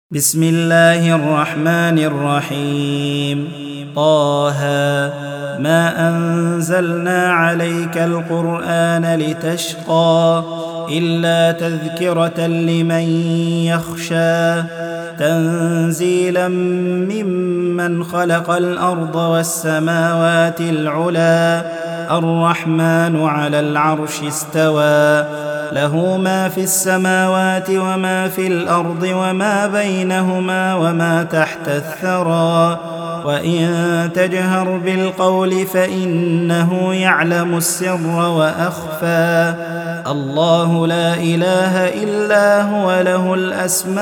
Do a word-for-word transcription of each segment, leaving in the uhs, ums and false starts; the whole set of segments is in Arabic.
بسم الله الرحمن الرحيم. طه ما أنزلنا عليك القرآن لتشقى إلا تذكرة لمن يخشى تنزيلا ممن خلق الأرض والسماوات العلى الرحمن على العرش استوى له ما في السماوات وما في الأرض وما بينهما وما تحت الثرى وإن تجهر بالقول فإنه يعلم السر وأخفى الله لا إله إلا هو له الأسماء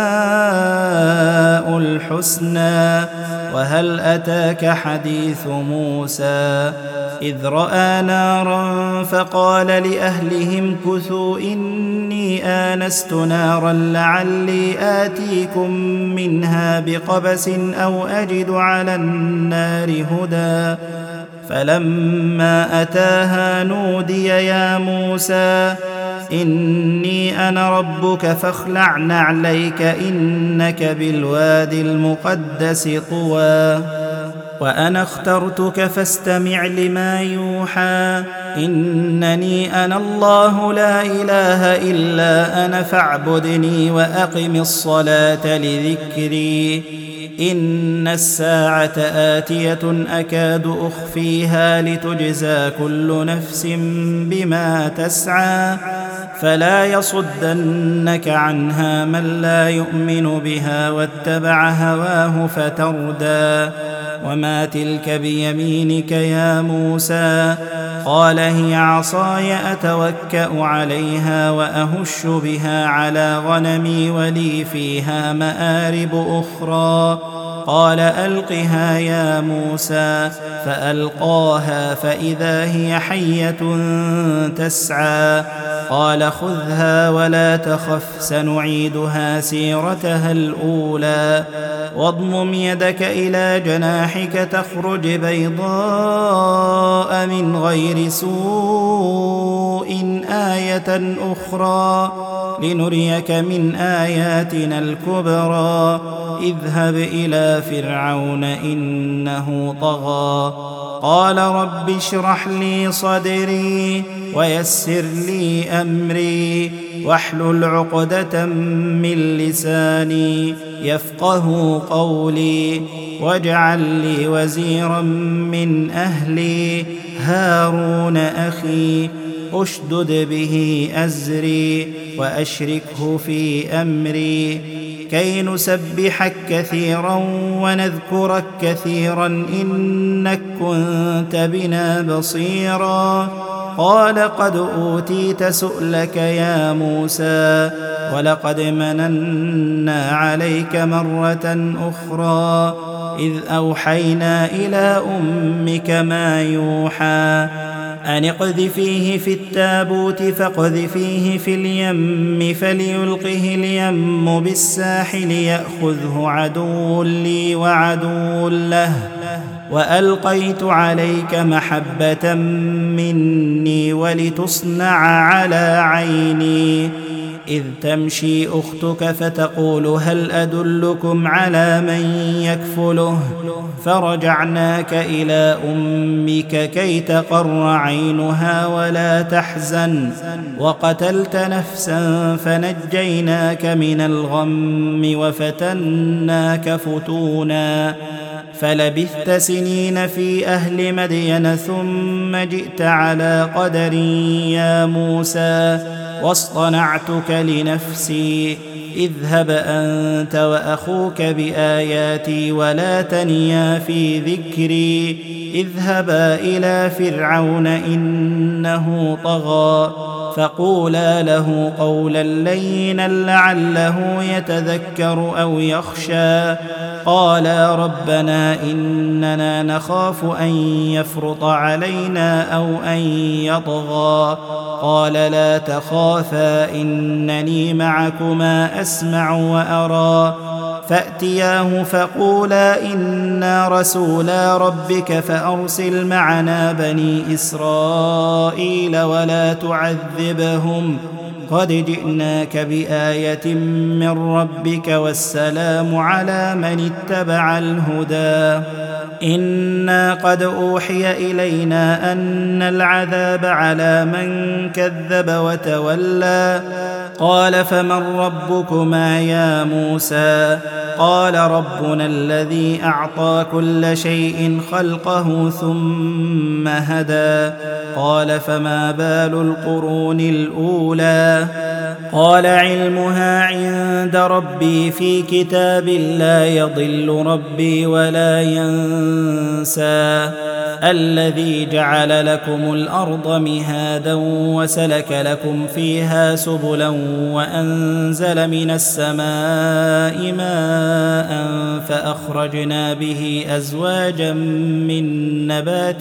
الحسنى. وهل أتاك حديث موسى إذ رأى نارا فقال لأهلهم كثوا إني آنست نارا لعلي آتيكم منها بقبس أو أجد على النار هدى فلما أتاها نودي يا موسى إني أنا ربك فاخلع نعليك إنك بالوادي المقدس طوى وأنا اخترتك فاستمع لما يوحى إنني أنا الله لا إله إلا أنا فاعبدني وأقم الصلاة لذكري إن الساعة آتية أكاد أخفيها لتجزى كل نفس بما تسعى فلا يصدنك عنها من لا يؤمن بها واتبع هواه فتردى وما تلك بيمينك يا موسى قال هي عصاي أتوكأ عليها وأهش بها على غنمي ولي فيها مآرب أخرى قال ألقها يا موسى فألقاها فإذا هي حية تسعى قال خذها ولا تخف سنعيدها سيرتها الأولى واضمم يدك إلى جناحك تخرج بيضاء من غير سوء آية أخرى لنريك من آياتنا الكبرى اذهب إلى فرعون إنه طغى قال رب اشرح لي صدري ويسر لي أمري واحلل عقدة من لساني يفقه قولي واجعل لي وزيرا من أهلي هارون أخي أشدد به أزري وأشركه في أمري كي نسبحك كثيرا ونذكرك كثيرا إنك كنت بنا بصيرا قال قد أوتيت سؤلك يا موسى ولقد مننا عليك مرة أخرى إذ أوحينا إلى أمك ما يوحى أن اقذفيه في التابوت فاقذفيه في اليم فليلقه اليم بالساحل يأخذه عدو لي وعدو له وألقيت عليك محبة مني ولتصنع على عيني إذ تمشي أختك فتقول هل أدلكم على من يكفله فرجعناك إلى أمك كي تقر عينها ولا تحزن وقتلت نفسا فنجيناك من الغم وفتناك فتونا فلبثت سنين في أهل مدين ثم جئت على قدر يا موسى واصطنعتك لنفسي اذهب أنت وأخوك بآياتي ولا تنيا في ذكري اذهبا إلى فرعون إنه طغى فقولا له قولا لينا لعله يتذكر أو يخشى قالا ربنا إننا نخاف أن يفرط علينا أو أن يطغى قال لا تخافا إنني معكما أسمع وأرى فأتياه فقولا إنا رسولا ربك فأرسل معنا بني إسرائيل ولا تعذبهم قد جئناك بآية من ربك والسلام على من اتبع الهدى إنا قد أوحي إلينا أن العذاب على من كذب وتولى قال فمن ربكما يا موسى قال ربنا الذي أعطى كل شيء خلقه ثم هدى قال فما بال القرون الأولى قال علمها عند ربي في كتاب لا يضل ربي ولا ينسى الذي جعل لكم الأرض مهادا وسلك لكم فيها سبلا وأنزل من السماء ماء فأخرجنا به أزواجا من نبات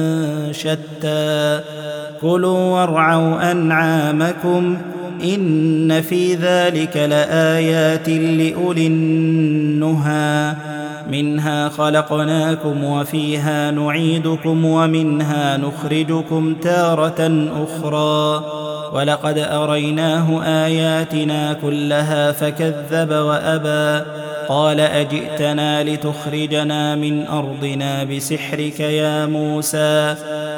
شتى كلوا وارعوا أنعامكم إن في ذلك لآيات لأولي النهى منها خلقناكم وفيها نعيدكم ومنها نخرجكم تارة أخرى ولقد أريناه آياتنا كلها فكذب وأبى قال أجئتنا لتخرجنا من أرضنا بسحرك يا موسى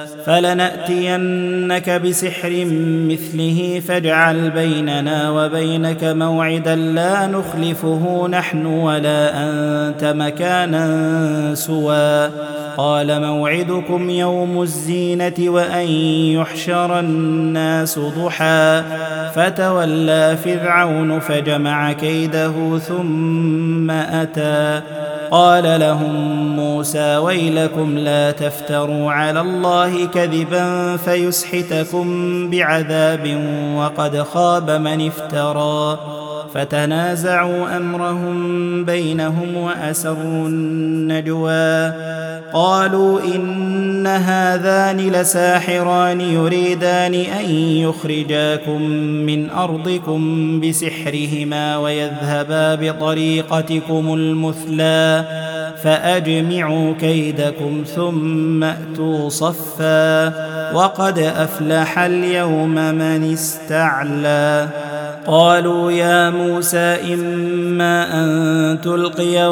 فلنأتينك بسحر مثله فاجعل بيننا وبينك موعدا لا نخلفه نحن ولا أنت مكانا سوى قال موعدكم يوم الزينة وأن يحشر الناس ضحى فتولى فرعون فجمع كيده ثم أتى قال لهم موسى ويلكم لا تفتروا على الله كذبا فيسحتكم بعذاب وقد خاب من افترى فتنازعوا أمرهم بينهم وأسروا النجوى قالوا إن هذان لساحران يريدان أن يخرجاكم من أرضكم بسحرهما ويذهبا بطريقتكم المثلى فأجمعوا كيدكم ثم أتوا صفا وقد أفلح اليوم من استعلى قالوا يا موسى إما أن تلقي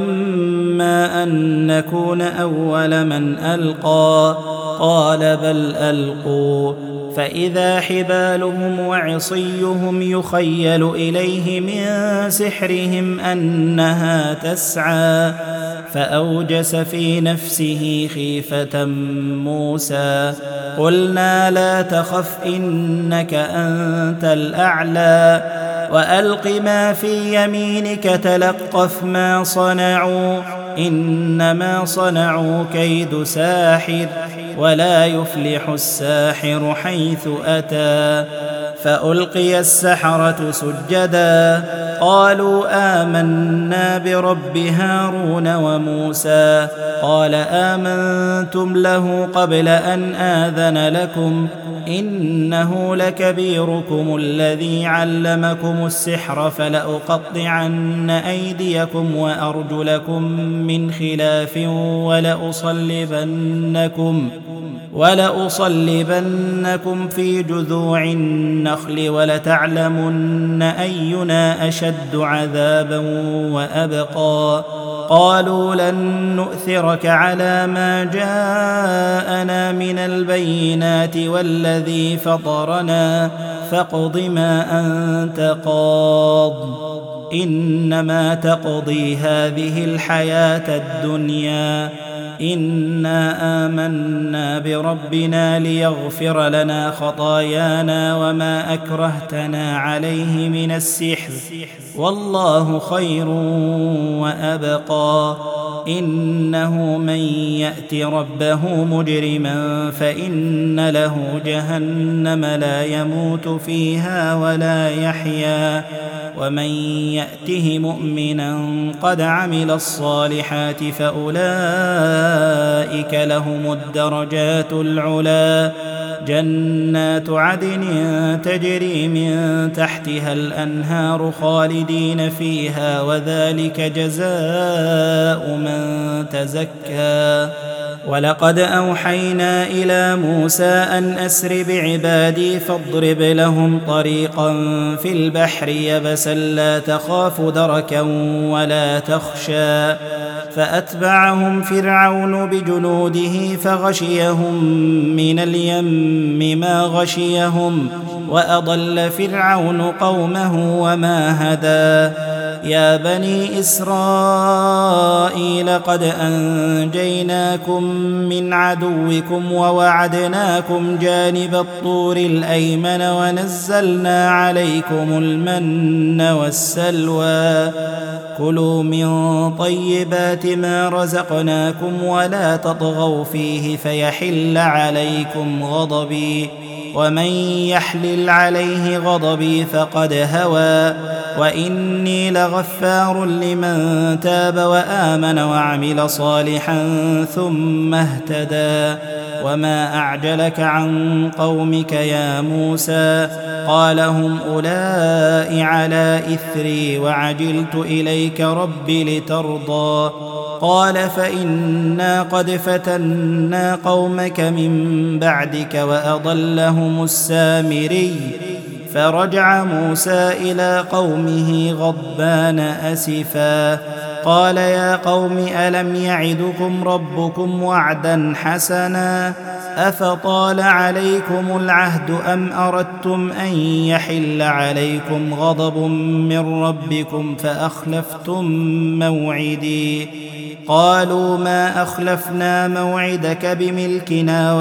وإما أن نكون أول من ألقى قال بل ألقوا فإذا حبالهم وعصيهم يخيل إليه من سحرهم أنها تسعى فأوجس في نفسه خيفة موسى قلنا لا تخف إنك أنت الأعلى وألق ما في يمينك تلقف ما صنعوا إنما صنعوا كيد ساحر ولا يفلح الساحر حيث أتى فألقي السحرة سجدا قالوا آمنا برب هارون وموسى قال آمنتم له قبل أن آذن لكم إنه لكبيركم الذي علمكم السحر فلأقطعن أيديكم وأرجلكم من خلاف ولأصلبنكم ولأصلبنكم في جذوع النخل ولتعلمن أينا أشد عذابا وأبقى قالوا لن نؤثرك على ما جاءنا من البينات والذي فطرنا فاقض ما أنت قاض إنما تقضي هذه الحياة الدنيا إنا آمنا بربنا ليغفر لنا خطايانا وما أكرهتنا عليه من السحر والله خير وأبقى إنه من يأت ربه مجرما فإن له جهنم لا يموت فيها ولا يحيا ومن يأته مؤمنا قد عمل الصالحات فأولئك لهم الدرجات العلى جنات عدن تجري من تحتها الأنهار خالدين فيها وذلك جزاء من تزكى ولقد أوحينا إلى موسى أن أسر بعبادي فاضرب لهم طريقا في البحر يبسا لا تخاف دركا ولا تخشى فأتبعهم فرعون بجنوده فغشيهم من اليم ما غشيهم وأضل فرعون قومه وما هدى يا بني إسرائيل قد أنجيناكم من عدوكم ووعدناكم جانب الطور الأيمن ونزلنا عليكم المن والسلوى كلوا من طيبات ما رزقناكم ولا تطغوا فيه فيحل عليكم غضبي ومن يحلل عليه غضبي فقد هوى وإني لغفار لمن تاب وآمن وعمل صالحا ثم اهتدى وما أعجلك عن قومك يا موسى قال هم أولئك على إثري وعجلت إليك رب لترضى قال فإنا قد فتنا قومك من بعدك وأضلهم السامري فرجع موسى إلى قومه غضبان أسفا قال يا قوم ألم يعدكم ربكم وعدا حسنا أفطال عليكم العهد أم أردتم أن يحل عليكم غضب من ربكم فأخلفتم موعدي قالوا ما أخلفنا موعدك بملكنا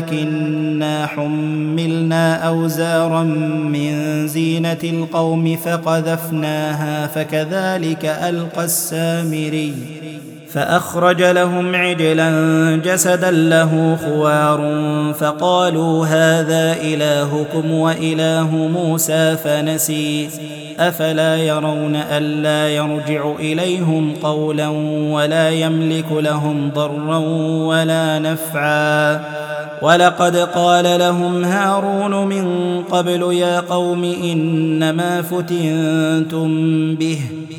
ولكننا حملنا أوزارا من زينة القوم فقذفناها فكذلك ألقى السامري فأخرج لهم عجلا جسدا له خوار فقالوا هذا إلهكم وإله موسى فنسي أفلا يرون ألا يرجع إليهم قولا ولا يملك لهم ضرا ولا نفعا ولقد قال لهم هارون من قبل يا قوم إنما فتنتم به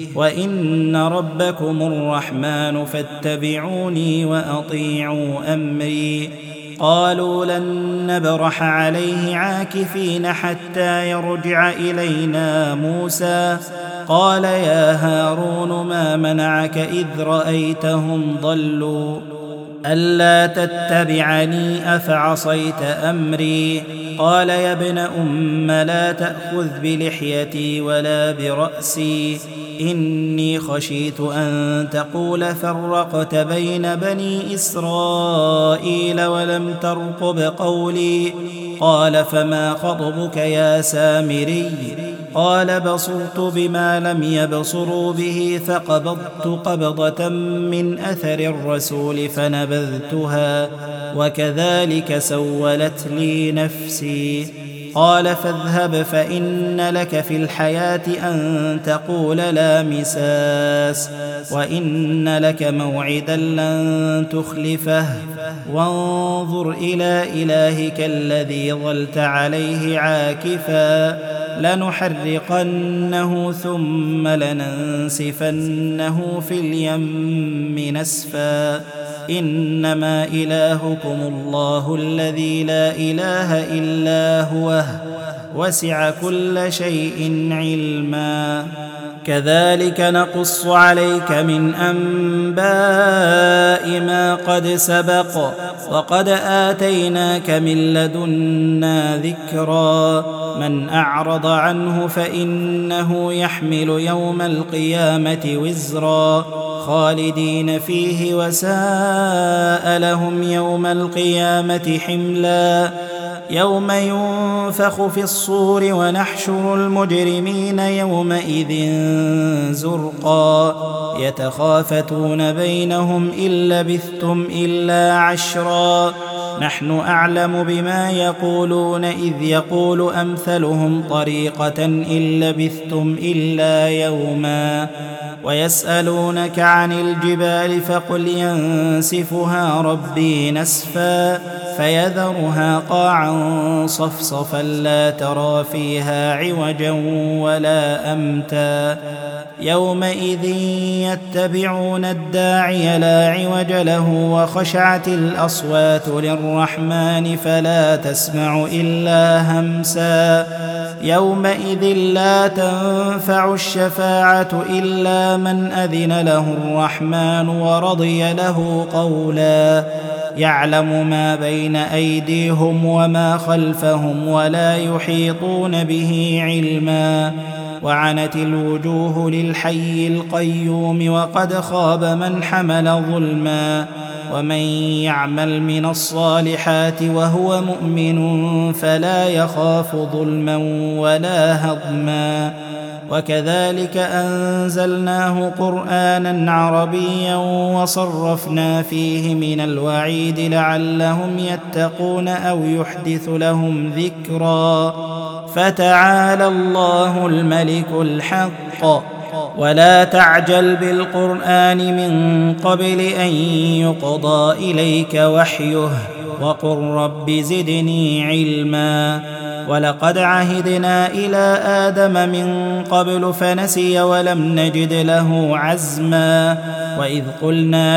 وإن ربكم الرحمن فاتبعوني وأطيعوا أمري قالوا لن نبرح عليه عاكفين حتى يرجع إلينا موسى قال يا هارون ما منعك إذ رأيتهم ضلوا ألا تتبعني أفعصيت أمري قال يا ابن أم لا تأخذ بلحيتي ولا برأسي إني خشيت أن تقول فرقت بين بني إسرائيل ولم ترقب قولي قال فما خطبك يا سامري قال بصرت بما لم يبصروا به فقبضت قبضة من أثر الرسول فنبذتها وكذلك سولت لي نفسي قال فاذهب فإن لك في الحياة أن تقول لا مساس وإن لك موعدا لن تخلفه وانظر إلى إلهك الذي ظلت عليه عاكفا لنحرقنه ثم لننسفنه في اليم نسفا إنما إلهكم الله الذي لا إله إلا هو وسع كل شيء علما كذلك نقص عليك من أنباء ما قد سبق وقد آتيناك من لدنا ذكرا من أعرض عنه فإنه يحمل يوم القيامة وزرا خالدين فيه وساء لهم يوم القيامة حملا يوم ينفخ في الصور ونحشر المجرمين يومئذ زرقا يتخافتون بينهم إن لبثتم إلا عشرا نحن أعلم بما يقولون إذ يقول أمثلهم طريقة إن لبثتم إلا يوما ويسألونك عن الجبال فقل ينسفها ربي نسفا فيذرها قاعا صفصفا لا ترى فيها عوجا ولا أمتا يومئذ يتبعون الداعي لا عوج له وخشعت الأصوات للرحمن فلا تسمع إلا همسا يومئذ لا تنفع الشفاعة إلا من أذن له الرحمن ورضي له قولا يعلم ما بين أيديهم وما خلفهم ولا يحيطون به علما وعنت الوجوه للحي القيوم وقد خاب من حمل ظلما ومن يعمل من الصالحات وهو مؤمن فلا يخاف ظلما ولا هضما وكذلك أنزلناه قرآنا عربيا وصرفنا فيه من الوعيد لعلهم يتقون أو يحدث لهم ذكرا فتعالى الله الملك الحق ولا تعجل بالقرآن من قبل أن يقضى إليك وحيه وقل رب زدني علما ولقد عهدنا إلى آدم من قبل فنسي ولم نجد له عزما وإذ قلنا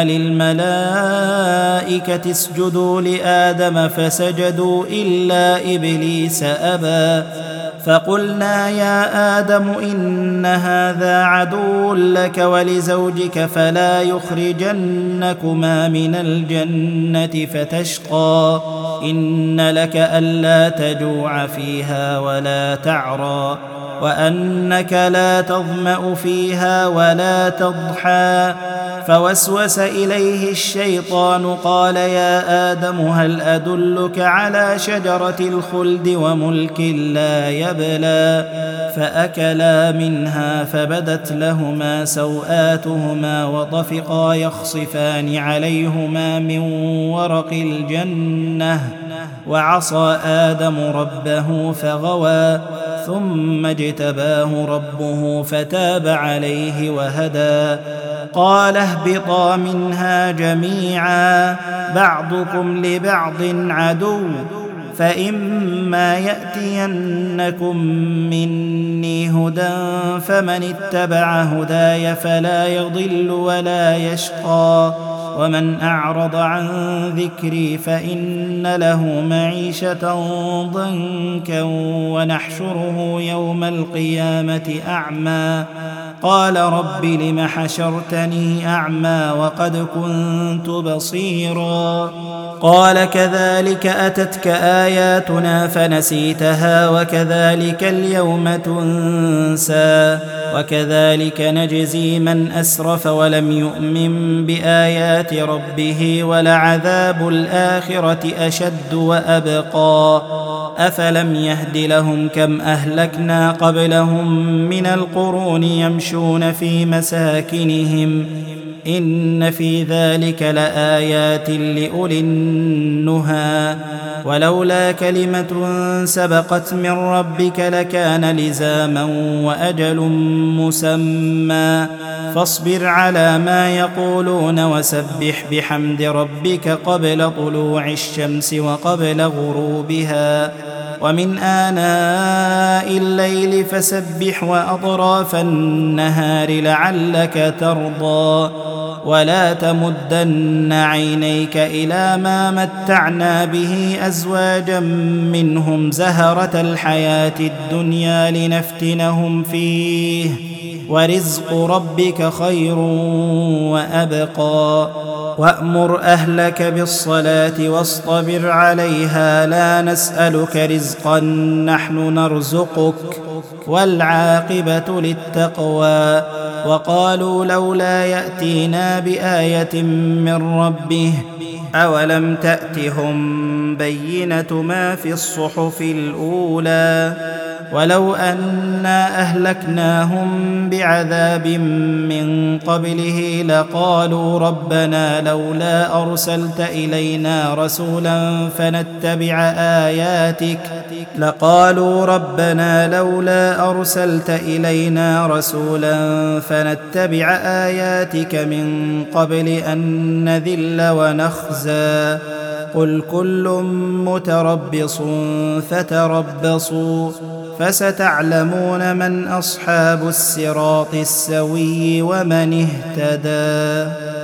للملائكة اسجدوا لآدم فسجدوا إلا إبليس أبى فقلنا يا آدم إن هذا عدو لك ولزوجك فلا يخرجنكما من الجنة فتشقى إن لك ألا تجوع فيها ولا تعرى وأنك لا تظمأ فيها ولا تضحى فوسوس إليه الشيطان قال يا آدم هل أدلك على شجرة الخلد وملك لا يبلى فأكلا منها فبدت لهما سوآتهما وطفقا يخصفان عليهما من ورق الجنة وعصى آدم ربه فغوى ثم اجتباه ربه فتاب عليه وهدى قال اهبطا منها جميعا بعضكم لبعض عدو فإما يأتينكم مني هدى فمن اتبع هداي فلا يضل ولا يشقى ومن أعرض عن ذكري فإن له معيشة ضنكا ونحشره يوم القيامة أعمى قال رب لم حشرتني أعمى وقد كنت بصيرا قال كذلك أتتك آياتنا فنسيتها وكذلك اليوم تنسى وكذلك نجزي من أسرف ولم يؤمن بآيات ربه ولعذاب الآخرة أشد وأبقى أفلم يهد لهم كم أهلكنا قبلهم من القرون يمشون في مساكنهم إن في ذلك لآيات لأولي النهى ولولا كلمة سبقت من ربك لكان لزاما وأجل مسمى فاصبر على ما يقولون وسبح بحمد ربك قبل طلوع الشمس وقبل غروبها ومن آناء الليل فسبح وأطراف النهار لعلك ترضى ولا تمدن عينيك إلى ما متعنا به أزواجا منهم زهرة الحياة الدنيا لنفتنهم فيه ورزق ربك خير وأبقى وأمر أهلك بالصلاة واصطبر عليها لا نسألك رزقا نحن نرزقك والعاقبة للتقوى وقالوا لولا يأتينا بآية من ربه أولم تأتهم بينة ما في الصحف الأولى ولو أنا أهلكناهم بعذاب من قبله لقالوا ربنا لولا أرسلت إلينا رسولا فنتبع آياتك لقالوا ربنا لولا أرسلت إلينا رسولا فنتبع آياتك من قبل أن نذل ونخزى قل كل متربص فتربصوا فستعلمون من أصحاب الصراط السوي ومن اهتدى.